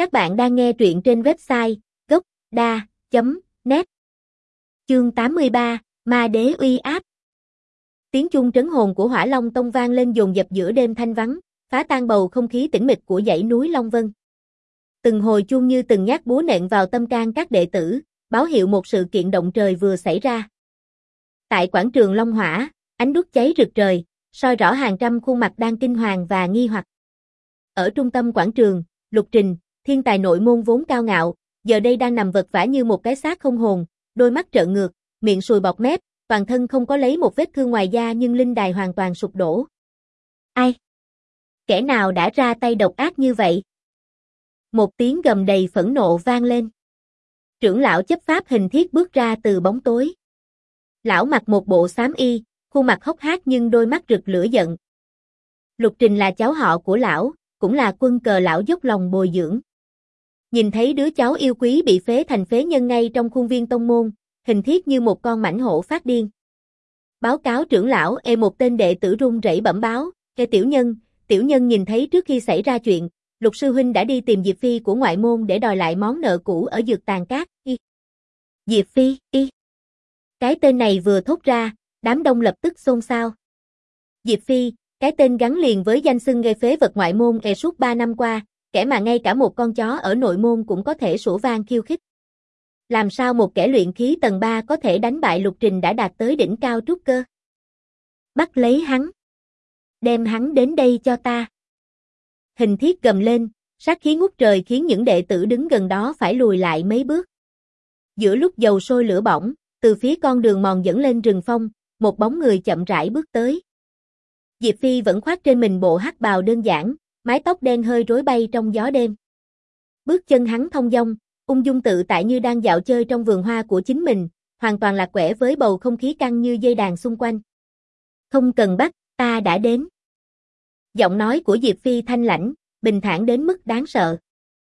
Các bạn đang nghe truyện trên website gocda.net. Chương 83, Ma Đế uy áp. Tiếng chuông trấn hồn của Hỏa Long Tông vang lên dồn dập giữa đêm thanh vắng, phá tan bầu không khí tĩnh mịch của dãy núi Long Vân. Từng hồi chuông như từng nhát búa nện vào tâm can các đệ tử, báo hiệu một sự kiện động trời vừa xảy ra. Tại quảng trường Long Hỏa, ánh đuốc cháy rực trời, soi rõ hàng trăm khuôn mặt đang kinh hoàng và nghi hoặc. Ở trung tâm quảng trường, Lục Trình, thiên tài nội môn vốn cao ngạo, giờ đây đang nằm vật vã như một cái xác không hồn, đôi mắt trợn ngược, miệng sùi bọt mép, toàn thân không có lấy một vết thương ngoài da nhưng linh đài hoàn toàn sụp đổ. Ai? Kẻ nào đã ra tay độc ác như vậy? Một tiếng gầm đầy phẫn nộ vang lên. Trưởng lão chấp pháp Hình Thiết bước ra từ bóng tối. Lão mặc một bộ xám y, khuôn mặt hốc hác nhưng đôi mắt rực lửa giận. Lục Trình là cháu họ của lão, cũng là quân cờ lão dốc lòng bồi dưỡng. Nhìn thấy đứa cháu yêu quý bị phế thành phế nhân ngay trong khuôn viên tông môn, Hình Thiết như một con mãnh hổ phát điên. Báo cáo trưởng lão, một tên đệ tử run rẩy bẩm báo, tiểu nhân nhìn thấy trước khi xảy ra chuyện, Lục sư huynh đã đi tìm Diệp Phi của ngoại môn để đòi lại món nợ cũ ở Dược Tàn Cát. Diệp Phi, Cái tên này vừa thốt ra, đám đông lập tức xôn xao. Diệp Phi, cái tên gắn liền với danh xưng gây phế vật ngoại môn suốt 3 năm qua, kẻ mà ngay cả một con chó ở nội môn cũng có thể sủa vang khiêu khích. Làm sao một kẻ luyện khí tầng 3 có thể đánh bại Lục Trình đã đạt tới đỉnh cao trúc cơ? Bắt lấy hắn. Đem hắn đến đây cho ta. Hình Thiết gầm lên, sát khí ngút trời khiến những đệ tử đứng gần đó phải lùi lại mấy bước. Giữa lúc dầu sôi lửa bỏng, từ phía con đường mòn dẫn lên rừng phong, một bóng người chậm rãi bước tới. Diệp Phi vẫn khoác trên mình bộ hắc bào đơn giản, mái tóc đen hơi rối bay trong gió đêm. Bước chân hắn thong dong, ung dung tự tại như đang dạo chơi trong vườn hoa của chính mình, hoàn toàn lạc quẻ với bầu không khí căng như dây đàn xung quanh. Không cần bắt, ta đã đến. Giọng nói của Diệp Phi thanh lãnh, bình thản đến mức đáng sợ.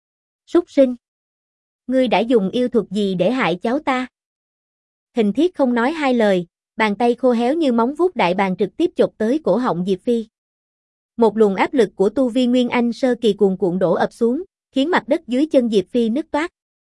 Súc sinh! Ngươi đã dùng yêu thuật gì để hại cháu ta? Hình Thiết không nói hai lời, bàn tay khô héo như móng vuốt đại bàng trực tiếp chộp tới cổ họng Diệp Phi. Một luồng áp lực của tu vi Nguyên Anh sơ kỳ cuồn cuộn đổ ập xuống, khiến mặt đất dưới chân Diệp Phi nứt toác.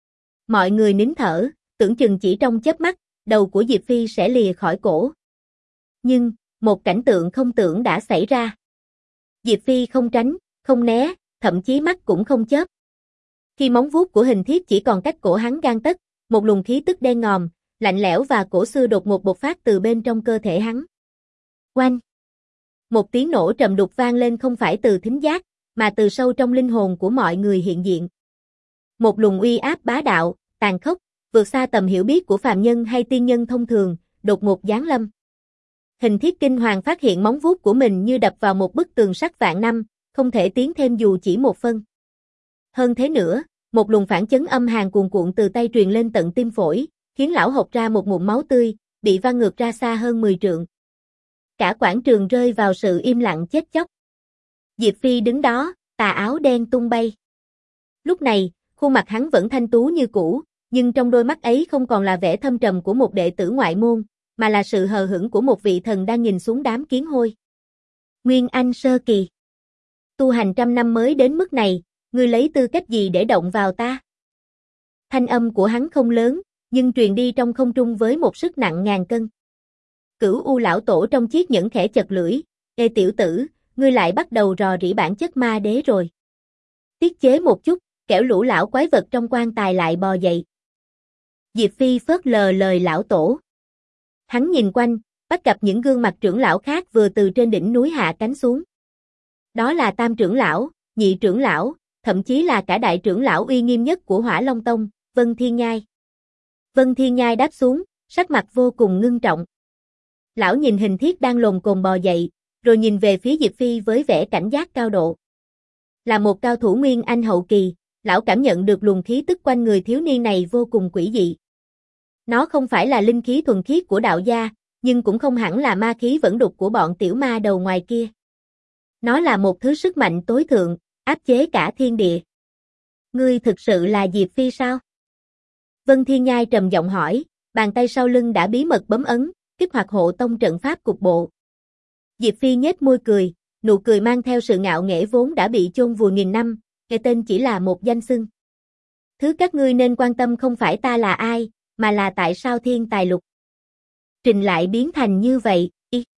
Mọi người nín thở, tưởng chừng chỉ trong chớp mắt, đầu của Diệp Phi sẽ lìa khỏi cổ. Nhưng, một cảnh tượng không tưởng đã xảy ra. Diệp Phi không tránh, không né, thậm chí mắt cũng không chớp. Khi móng vuốt của Hình Thiết chỉ còn cách cổ hắn gang tấc, một luồng khí tức đen ngòm, lạnh lẽo và cổ xưa đột ngột bộc phát từ bên trong cơ thể hắn. Oanh! Một tiếng nổ trầm đục vang lên không phải từ thính giác, mà từ sâu trong linh hồn của mọi người hiện diện. Một luồng uy áp bá đạo, tàn khốc, vượt xa tầm hiểu biết của phàm nhân hay tiên nhân thông thường, đột ngột giáng lâm. Hình Thiết kinh hoàng phát hiện móng vuốt của mình như đập vào một bức tường sắt vạn năm, không thể tiến thêm dù chỉ một phân. Hơn thế nữa, một luồng phản chấn âm hàn cuồn cuộn từ tay truyền lên tận tim phổi, khiến lão hộc ra một ngụm máu tươi, bị văng ngược ra xa hơn 10 trượng. Cả quảng trường rơi vào sự im lặng chết chóc. Diệp Phi đứng đó, tà áo đen tung bay. Lúc này, khuôn mặt hắn vẫn thanh tú như cũ, nhưng trong đôi mắt ấy không còn là vẻ thâm trầm của một đệ tử ngoại môn, mà là sự hờ hững của một vị thần đang nhìn xuống đám kiến hôi. Nguyên Anh sơ kỳ. Tu hành trăm năm mới đến mức này, ngươi lấy tư cách gì để động vào ta? Thanh âm của hắn không lớn, nhưng truyền đi trong không trung với một sức nặng ngàn cân. Cửu U lão tổ trong chiếc nhẫn khẽ chật lưỡi, tiểu tử, ngươi lại bắt đầu rò rỉ bản chất ma đế rồi. Tiết chế một chút, kẻo lũ lão quái vật trong quan tài lại bò dậy. Diệp Phi phớt lờ lời lão tổ. Hắn nhìn quanh, bắt gặp những gương mặt trưởng lão khác vừa từ trên đỉnh núi hạ cánh xuống. Đó là tam trưởng lão, nhị trưởng lão, thậm chí là cả đại trưởng lão uy nghiêm nhất của Hỏa Long Tông, Vân Thiên Nhai. Vân Thiên Nhai đáp xuống, sắc mặt vô cùng ngưng trọng. Lão nhìn Hình Thiết đang lồm cồm bò dậy, rồi nhìn về phía Diệp Phi với vẻ cảnh giác cao độ. Là một cao thủ Nguyên Anh hậu kỳ, lão cảm nhận được luồng khí tức quanh người thiếu niên này vô cùng quỷ dị. Nó không phải là linh khí thuần khiết của đạo gia, nhưng cũng không hẳn là ma khí vẫn đục của bọn tiểu ma đầu ngoài kia. Nó là một thứ sức mạnh tối thượng, áp chế cả thiên địa. Ngươi thực sự là Diệp Phi sao? Vân Thiên Nhai trầm giọng hỏi, bàn tay sau lưng đã bí mật bấm ấn, kích hoạt hộ tông trận pháp cục bộ. Diệp Phi nhếch môi cười, nụ cười mang theo sự ngạo nghễ vốn đã bị chôn vùi nghìn năm, cái tên chỉ là một danh xưng. Thứ các ngươi nên quan tâm không phải ta là ai, mà là tại sao thiên tài lục trình lại biến thành như vậy.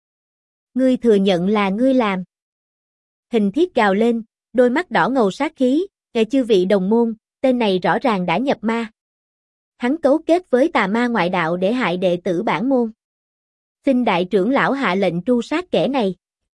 Ngươi thừa nhận là ngươi làm. Hình Thiết gào lên, đôi mắt đỏ ngầu sát khí, chư vị đồng môn, tên này rõ ràng đã nhập ma. Hắn cấu kết với tà ma ngoại đạo để hại đệ tử bản môn. Xin đại trưởng lão hạ lệnh tru sát kẻ này.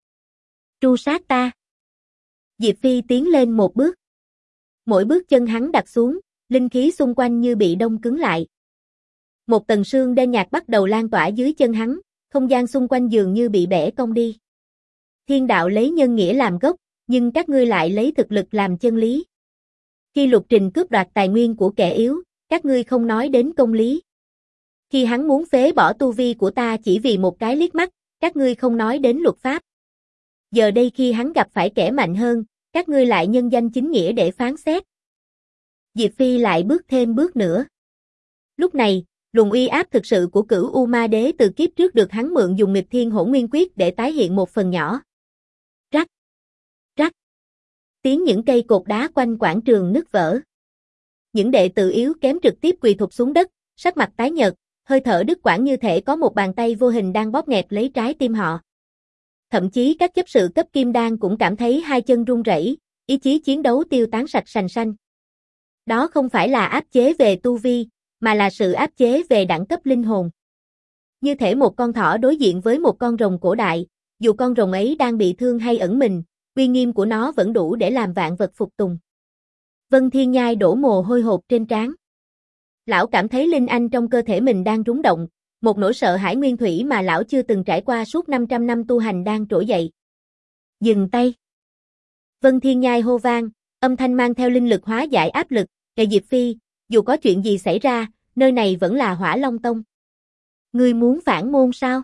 Tru sát ta. Diệp Phi tiến lên một bước. Mỗi bước chân hắn đặt xuống, linh khí xung quanh như bị đông cứng lại. Một tầng sương đen nhạt bắt đầu lan tỏa dưới chân hắn, không gian xung quanh dường như bị bẻ cong đi. Thiên đạo lấy nhân nghĩa làm gốc, nhưng các ngươi lại lấy thực lực làm chân lý. Khi Lục Trình cướp đoạt tài nguyên của kẻ yếu, các ngươi không nói đến công lý. Khi hắn muốn phế bỏ tu vi của ta chỉ vì một cái liếc mắt, các ngươi không nói đến luật pháp. Giờ đây khi hắn gặp phải kẻ mạnh hơn, các ngươi lại nhân danh chính nghĩa để phán xét. Diệp Phi lại bước thêm bước nữa. Lúc này, luồng uy áp thực sự của Cửu U Ma Đế từ kiếp trước được hắn mượn dùng Nghịch Thiên Hỗn Nguyên Quyết để tái hiện một phần nhỏ. Rắc, rắc. Tiếng những cây cột đá quanh quảng trường nứt vỡ. Những đệ tử yếu kém trực tiếp quỳ thụp xuống đất, sắc mặt tái nhợt, hơi thở đứt quãng như thể có một bàn tay vô hình đang bóp nghẹt lấy trái tim họ. Thậm chí các chấp sự cấp kim đan cũng cảm thấy hai chân run rẩy, ý chí chiến đấu tiêu tán sạch sành xanh. Đó không phải là áp chế về tu vi, mà là sự áp chế về đẳng cấp linh hồn. Như thể một con thỏ đối diện với một con rồng cổ đại, dù con rồng ấy đang bị thương hay ẩn mình, uy nghiêm của nó vẫn đủ để làm vạn vật phục tùng. Vân Thiên Nhai đổ mồ hôi hột trên trán. Lão cảm thấy linh anh trong cơ thể mình đang rúng động, một nỗi sợ hãi nguyên thủy mà lão chưa từng trải qua suốt 500 năm tu hành đang trỗi dậy. Dừng tay. Vân Thiên Nhai hô vang, âm thanh mang theo linh lực hóa giải áp lực, kệ Diệp Phi, dù có chuyện gì xảy ra, nơi này vẫn là Hỏa Long Tông. Ngươi muốn phản môn sao?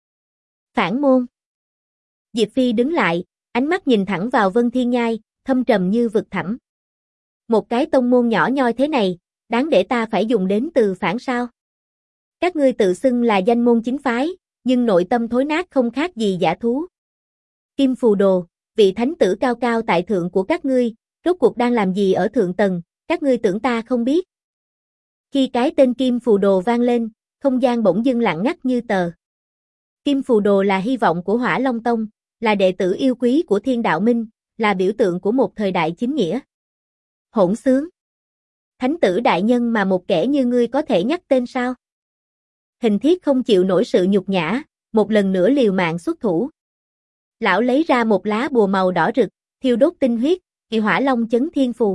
Phản môn. Diệp Phi đứng lại, ánh mắt nhìn thẳng vào Vân Thiên Nhai, thâm trầm như vực thẳm. Một cái tông môn nhỏ nhoi thế này, đáng để ta phải dùng đến từ phản sao? Các ngươi tự xưng là danh môn chính phái, nhưng nội tâm thối nát không khác gì dã thú. Kim Phù Đồ, vị thánh tử cao cao tại thượng của các ngươi, rốt cuộc đang làm gì ở thượng tầng, các ngươi tưởng ta không biết. Khi cái tên Kim Phù Đồ vang lên, không gian bỗng dưng lặng ngắt như tờ. Kim Phù Đồ là hy vọng của Hỏa Long Tông, là đệ tử yêu quý của Thiên Đạo Minh, là biểu tượng của một thời đại chính nghĩa. Hỗn xướng. Thánh tử đại nhân mà một kẻ như ngươi có thể nhắc tên sao? Hình Thiết không chịu nổi sự nhục nhã, một lần nữa liều mạng xuất thủ. Lão lấy ra một lá bùa màu đỏ rực, thiêu đốt tinh huyết, kỳ Hỏa Long chấn thiên phù.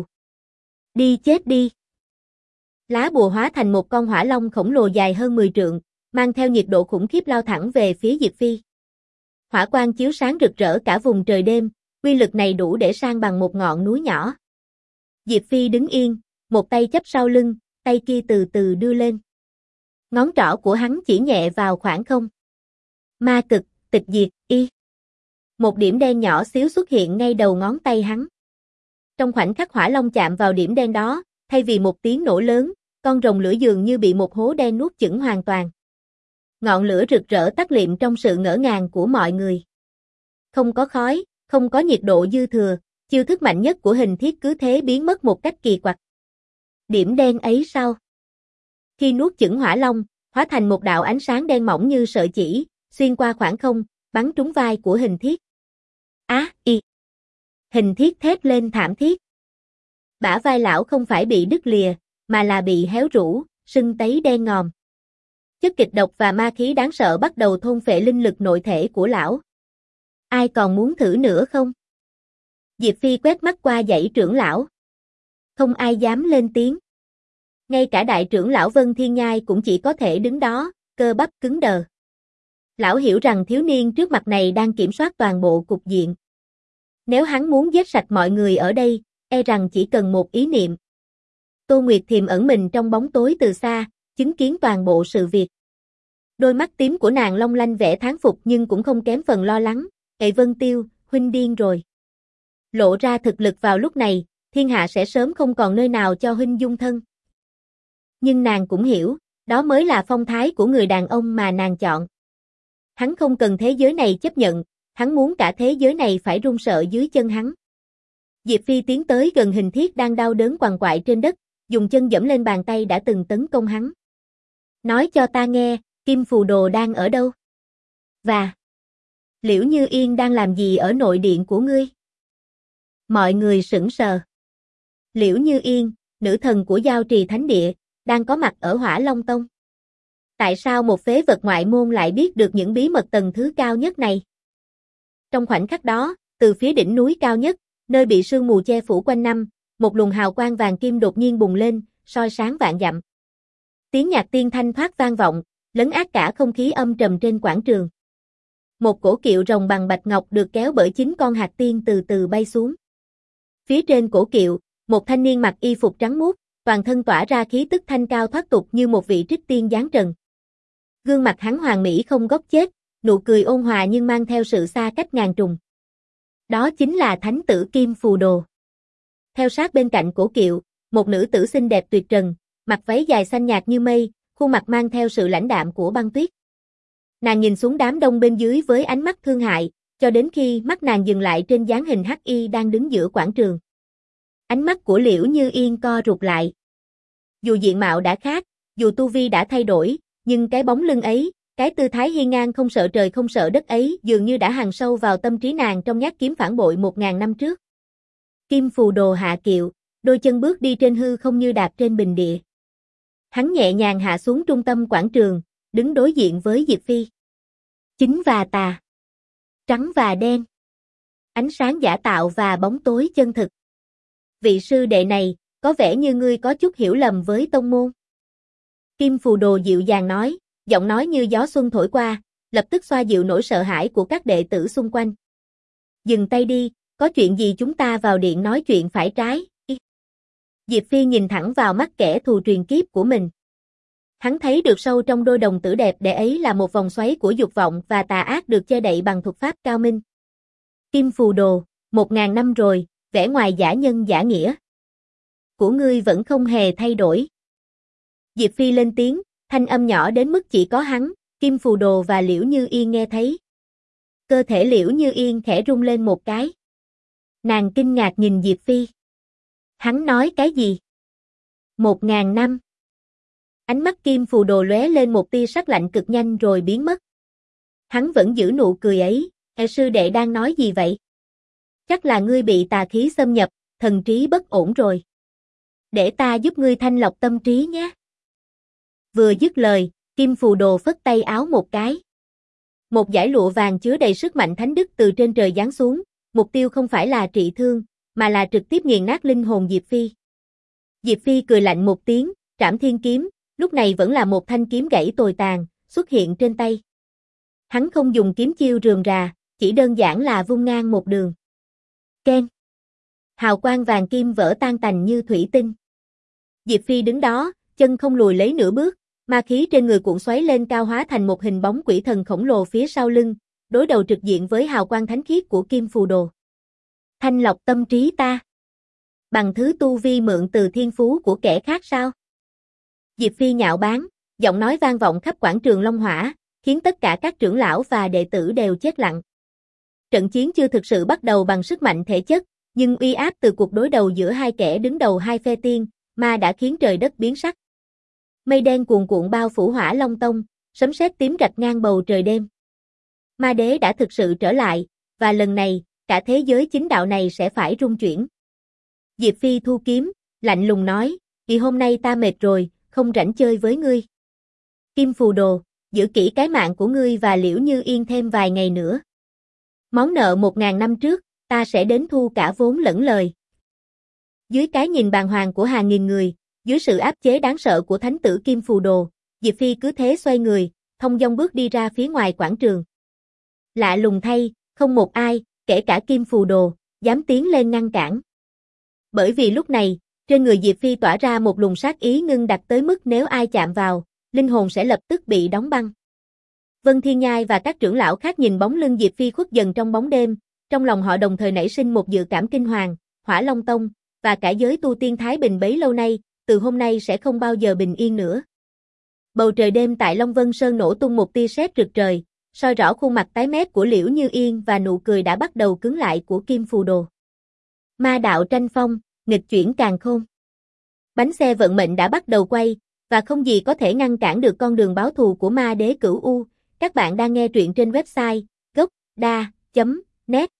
Đi chết đi. Lá bùa hóa thành một con hỏa long khổng lồ dài hơn 10 trượng, mang theo nhiệt độ khủng khiếp lao thẳng về phía Diệp Phi. Hỏa quang chiếu sáng rực rỡ cả vùng trời đêm, uy lực này đủ để san bằng một ngọn núi nhỏ. Diệp Phi đứng yên, một tay chắp sau lưng, tay kia từ từ đưa lên. Ngón trỏ của hắn chỉ nhẹ vào khoảng không. Ma cực, tịch diệt, y. Một điểm đen nhỏ xíu xuất hiện ngay đầu ngón tay hắn. Trong khoảnh khắc hỏa long chạm vào điểm đen đó, thay vì một tiếng nổ lớn, con rồng lửa dường như bị một hố đen nuốt chửng hoàn toàn. Ngọn lửa rực rỡ tắt liệm trong sự ngỡ ngàng của mọi người. Không có khói, không có nhiệt độ dư thừa, chiêu thức mạnh nhất của Hình Thiết cứ thế biến mất một cách kỳ quặc. Điểm đen ấy sao? Khi nuốt chửng hỏa long, hóa thành một đạo ánh sáng đen mỏng như sợi chỉ, xuyên qua khoảng không, bắn trúng vai của Hình Thiết. Y. Hình Thiết thét lên thảm thiết. Bả vai lão không phải bị đứt lìa, mà là bị héo rũ, sưng tấy đen ngòm. Chất kịch độc và ma khí đáng sợ bắt đầu thôn phệ linh lực nội thể của lão. Ai còn muốn thử nữa không? Diệp Phi quét mắt qua dãy trưởng lão. Không ai dám lên tiếng. Ngay cả đại trưởng lão Vân Thiên Nhai cũng chỉ có thể đứng đó, cơ bắp cứng đờ. Lão hiểu rằng thiếu niên trước mặt này đang kiểm soát toàn bộ cục diện. Nếu hắn muốn giết sạch mọi người ở đây, e rằng chỉ cần một ý niệm. Tô Nguyệt Thiềm ẩn mình trong bóng tối từ xa, chứng kiến toàn bộ sự việc. Đôi mắt tím của nàng long lanh vẻ thán phục nhưng cũng không kém phần lo lắng. Vân Tiêu, huynh điên rồi. Lộ ra thực lực vào lúc này, thiên hạ sẽ sớm không còn nơi nào cho huynh dung thân. Nhưng nàng cũng hiểu, đó mới là phong thái của người đàn ông mà nàng chọn. Hắn không cần thế giới này chấp nhận, hắn muốn cả thế giới này phải run sợ dưới chân hắn. Diệp Phi tiến tới gần Hình Thiết đang đau đớn quằn quại trên đất, dùng chân dẫm lên bàn tay đã từng tấn công hắn. Nói cho ta nghe, Kim Phù Đồ đang ở đâu? Và Liễu Như Yên đang làm gì ở nội điện của ngươi? Mọi người sững sờ. Liễu Như Yên, nữ thần của Giao Trì Thánh Địa, đang có mặt ở Hỏa Long Tông. Tại sao một phế vật ngoại môn lại biết được những bí mật tầng thứ cao nhất này? Trong khoảnh khắc đó, từ phía đỉnh núi cao nhất, nơi bị sương mù che phủ quanh năm, một luồng hào quang vàng kim đột nhiên bùng lên, soi sáng vạn dặm. Tiếng nhạc tiên thanh thoát vang vọng, lấn át cả không khí âm trầm trên quảng trường. Một cổ kiệu rồng bằng bạch ngọc được kéo bởi 9 con hạt tiên từ từ bay xuống. Phía trên cổ kiệu, một thanh niên mặc y phục trắng muốt, toàn thân tỏa ra khí tức thanh cao thoát tục như một vị trích tiên giáng trần. Gương mặt hắn hoàn mỹ không góc chết, nụ cười ôn hòa nhưng mang theo sự xa cách ngàn trùng. Đó chính là thánh tử Kim Phù Đồ. Theo sát bên cạnh cổ kiệu, một nữ tử xinh đẹp tuyệt trần, mặc váy dài xanh nhạt như mây, khuôn mặt mang theo sự lãnh đạm của băng tuyết. Nàng nhìn xuống đám đông bên dưới với ánh mắt thương hại, cho đến khi mắt nàng dừng lại trên dáng hình hắc y đang đứng giữa quảng trường. Ánh mắt của Liễu Như Yên co rụt lại. Dù diện mạo đã khác, dù tu vi đã thay đổi, nhưng cái bóng lưng ấy, cái tư thái hiên ngang không sợ trời không sợ đất ấy dường như đã hằn sâu vào tâm trí nàng trong nhát kiếm phản bội 1000 năm trước. Kim Phù Đồ hạ kiệu, đôi chân bước đi trên hư không như đạp trên bình địa. Hắn nhẹ nhàng hạ xuống trung tâm quảng trường, đứng đối diện với Diệp Phi. Chính và tà, trắng và đen, ánh sáng giả tạo và bóng tối chân thực. Vị sư đệ này, có vẻ như ngươi có chút hiểu lầm với tông môn. Kim Phù Đồ dịu dàng nói, giọng nói như gió xuân thổi qua, lập tức xoa dịu nỗi sợ hãi của các đệ tử xung quanh. Dừng tay đi, có chuyện gì chúng ta vào điện nói chuyện phải trái. Diệp Phi nhìn thẳng vào mắt kẻ thù truyền kiếp của mình. Hắn thấy được sâu trong đôi đồng tử đẹp đẽ ấy là một vòng xoáy của dục vọng và tà ác được che đậy bằng thuật pháp cao minh. Kim Phù Đồ, 1000 năm rồi, vẻ ngoài giả nhân giả nghĩa của ngươi vẫn không hề thay đổi. Diệp Phi lên tiếng, thanh âm nhỏ đến mức chỉ có hắn, Kim Phù Đồ và Liễu Như Yên nghe thấy. Cơ thể Liễu Như Yên khẽ rung lên một cái. Nàng kinh ngạc nhìn Diệp Phi. Hắn nói cái gì? 1000 năm. Ánh mắt Kim Phù Đồ lóe lên một tia sắc lạnh cực nhanh rồi biến mất. Hắn vẫn giữ nụ cười ấy, sư đệ đang nói gì vậy? Chắc là ngươi bị tà khí xâm nhập, thần trí bất ổn rồi. Để ta giúp ngươi thanh lọc tâm trí nhé. Vừa dứt lời, Kim Phù Đồ phất tay áo một cái. Một dải lụa vàng chứa đầy sức mạnh thánh đức từ trên trời giáng xuống, mục tiêu không phải là trị thương, mà là trực tiếp nghiền nát linh hồn Diệp Phi. Diệp Phi cười lạnh một tiếng, Trảm Thiên Kiếm, lúc này vẫn là một thanh kiếm gãy tồi tàn, xuất hiện trên tay. Hắn không dùng kiếm chiêu rườm rà, chỉ đơn giản là vung ngang một đường. Keng. Hào quang vàng kim vỡ tan tành như thủy tinh. Diệp Phi đứng đó, chân không lùi lấy nửa bước, ma khí trên người cuộn xoáy lên cao hóa thành một hình bóng quỷ thần khổng lồ phía sau lưng, đối đầu trực diện với hào quang thánh khiết của Kim Phù Đồ. Thanh lọc tâm trí ta. Bằng thứ tu vi mượn từ thiên phú của kẻ khác sao? Diệp Phi nhạo báng, giọng nói vang vọng khắp quảng trường Long Hỏa, khiến tất cả các trưởng lão và đệ tử đều chết lặng. Trận chiến chưa thực sự bắt đầu bằng sức mạnh thể chất, nhưng uy áp từ cuộc đối đầu giữa hai kẻ đứng đầu hai phe tiên, ma đã khiến trời đất biến sắc. Mây đen cuồn cuộn bao phủ Hỏa Long Tông, sấm sét tím rạch ngang bầu trời đêm. Ma đế đã thực sự trở lại, và lần này, cả thế giới chính đạo này sẽ phải rung chuyển. Diệp Phi thu kiếm, lạnh lùng nói, vì hôm nay ta mệt rồi, không rảnh chơi với ngươi. Kim Phù Đồ, giữ kỹ cái mạng của ngươi và Liễu Như Yên thêm vài ngày nữa. Món nợ 1000 năm trước, ta sẽ đến thu cả vốn lẫn lời. Dưới cái nhìn bàng hoàng của hàng nghìn người, dưới sự áp chế đáng sợ của thánh tử Kim Phù Đồ, Diệp Phi cứ thế xoay người, thông dong bước đi ra phía ngoài quảng trường. Lạ lùng thay, không một ai, kể cả Kim Phù Đồ, dám tiến lên ngăn cản. Bởi vì lúc này, trên người Diệp Phi tỏa ra một luồng sát ý ngưng đặc tới mức nếu ai chạm vào, linh hồn sẽ lập tức bị đóng băng. Vân Thiên Nhai và các trưởng lão khác nhìn bóng lưng Diệp Phi khuất dần trong bóng đêm, trong lòng họ đồng thời nảy sinh một dự cảm kinh hoàng, Hỏa Long Tông, và cả giới tu tiên Thái Bình bấy lâu nay, từ hôm nay sẽ không bao giờ bình yên nữa. Bầu trời đêm tại Long Vân Sơn nổ tung một tia sét rực trời, soi rõ khuôn mặt tái mét của Liễu Như Yên và nụ cười đã bắt đầu cứng lại của Kim Phù Đồ. Ma đạo tranh phong, nghịch chuyển càn khôn. Bánh xe vận mệnh đã bắt đầu quay, và không gì có thể ngăn cản được con đường báo thù của ma đế Cửu U. Các bạn đang nghe truyện trên website gocda.net